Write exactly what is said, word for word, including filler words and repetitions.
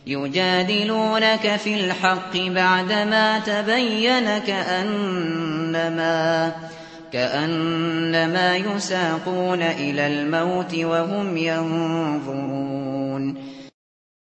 يجادلونك في الحق بعدما تبين كأنما كأنما يساقون إلى الموت وهم ينظرون